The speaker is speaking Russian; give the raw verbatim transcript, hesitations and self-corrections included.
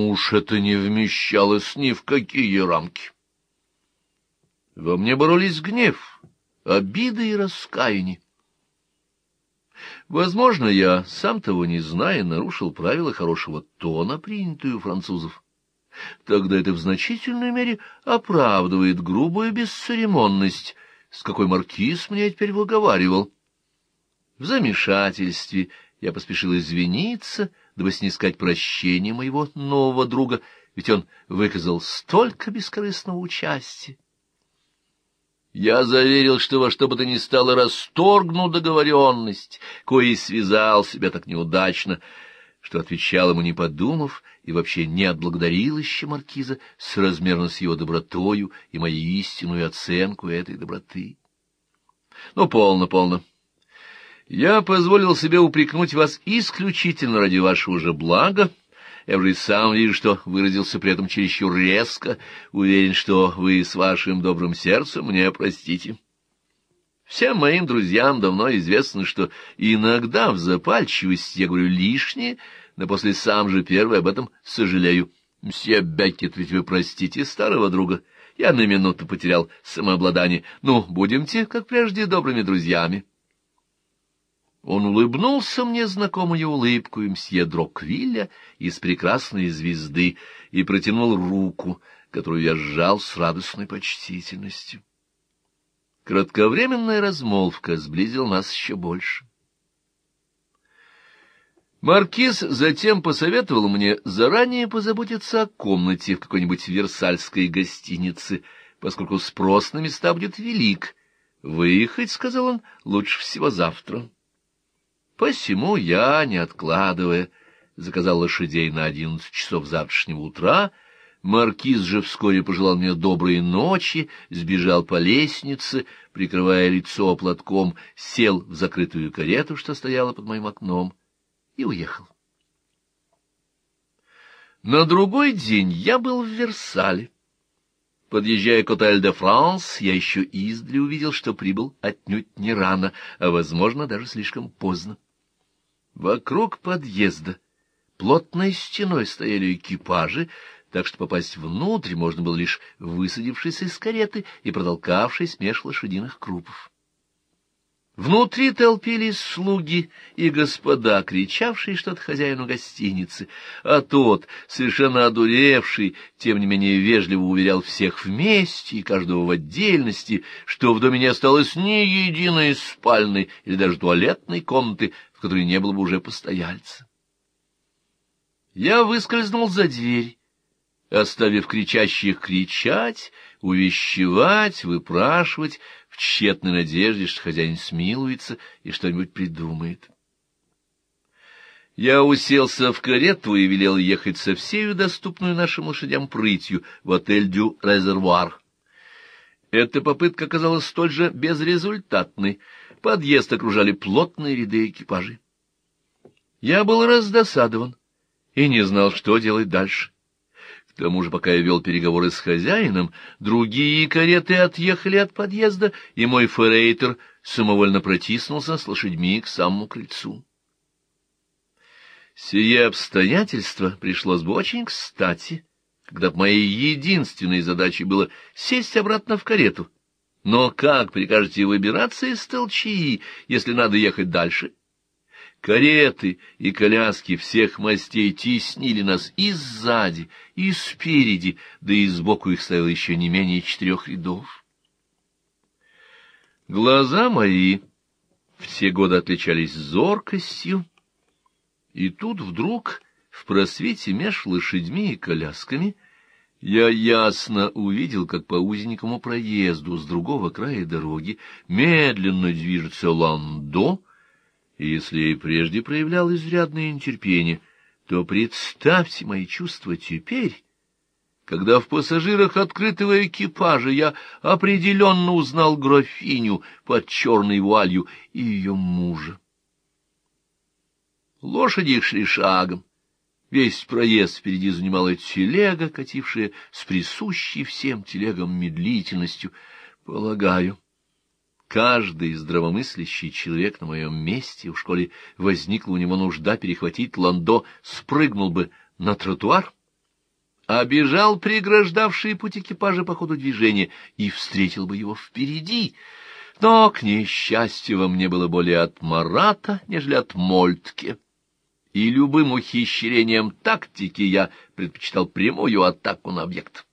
Ну уж это не вмещалось ни в какие рамки. Во мне боролись гнев, обида и раскаяние. Возможно, я, сам того не зная, нарушил правила хорошего тона, принятые у французов. Тогда это в значительной мере оправдывает грубую бесцеремонность, с какой маркиз мне теперь выговаривал. В замешательстве я поспешил извиниться, дабы снискать прощение моего нового друга, ведь он выказал столько бескорыстного участия. Я заверил, что во что бы то ни стало расторгну договоренность, коей связал себя так неудачно, что отвечал ему не подумав и вообще не отблагодарил еще маркиза соразмерно с его добротою и моей истинную оценку этой доброты. Ну, полно, полно. Я позволил себе упрекнуть вас исключительно ради вашего же блага. Я уже и сам вижу, что выразился при этом чересчур резко, уверен, что вы с вашим добрым сердцем мне простите. Всем моим друзьям давно известно, что иногда в запальчивости я говорю лишнее, но после сам же первый об этом сожалею. Мсье Беккет, ведь вы простите старого друга. Я на минуту потерял самообладание. Ну, будемте, как прежде, добрыми друзьями. Он улыбнулся мне знакомой улыбкой мсье Дроквилля из «Прекрасной звезды» и протянул руку, которую я сжал с радостной почтительностью. Кратковременная размолвка сблизила нас еще больше. Маркиз затем посоветовал мне заранее позаботиться о комнате в какой-нибудь версальской гостинице, поскольку спрос на места будет велик. Выехать, — сказал он, — лучше всего завтра. Посему я, не откладывая, заказал лошадей на одиннадцать часов завтрашнего утра. Маркиз же вскоре пожелал мне доброй ночи, сбежал по лестнице, прикрывая лицо платком, сел в закрытую карету, что стояла под моим окном, и уехал. На другой день я был в Версале. Подъезжая к Отель-де-Франс, я еще издали увидел, что прибыл отнюдь не рано, а, возможно, даже слишком поздно. Вокруг подъезда плотной стеной стояли экипажи, так что попасть внутрь можно было лишь высадившись из кареты и протолкавшись меж лошадиных крупов. Внутри толпились слуги и господа, кричавшие что-то хозяину гостиницы, а тот, совершенно одуревший, тем не менее вежливо уверял всех вместе и каждого в отдельности, что в доме не осталось ни единой спальной или даже туалетной комнаты, в которой не было бы уже постояльца. Я выскользнул за дверь, оставив кричащих кричать, увещевать, выпрашивать, в тщетной надежде, что хозяин смилуется и что-нибудь придумает. Я уселся в карету и велел ехать со всею доступную нашим лошадям прытью в отель «Дю Резервуар». Эта попытка оказалась столь же безрезультатной. Подъезд окружали плотные ряды экипажей. Я был раздосадован и не знал, что делать дальше. К тому же, пока я вел переговоры с хозяином, другие кареты отъехали от подъезда, и мой форейтер самовольно протиснулся с лошадьми к самому крыльцу. Сие обстоятельство пришлось бы очень кстати, когда моей единственной задачей было сесть обратно в карету. Но как прикажете выбираться из толчии, если надо ехать дальше? Кареты и коляски всех мастей теснили нас и сзади, и спереди, да и сбоку их стояло еще не менее четырех рядов. Глаза мои все годы отличались зоркостью, и тут вдруг в просвете меж лошадьми и колясками я ясно увидел, как по узенькому проезду с другого края дороги медленно движется ландо. И если я и прежде проявлял изрядное нетерпение, то представьте мои чувства теперь, когда в пассажирах открытого экипажа я определенно узнал графиню под черной вуалью и ее мужа. Лошади шли шагом. Весь проезд впереди занимала телега, катившая с присущей всем телегам медлительностью. Полагаю, каждый здравомыслящий человек на моем месте, в школе возникла у него нужда перехватить ландо, спрыгнул бы на тротуар обежал преграждавшие путь экипажа по ходу движения и встретил бы его впереди. Но, к несчастью, во мне было более от Марата, нежели от Мольтке, и любым ухищрением тактики я предпочитал прямую атаку на объект.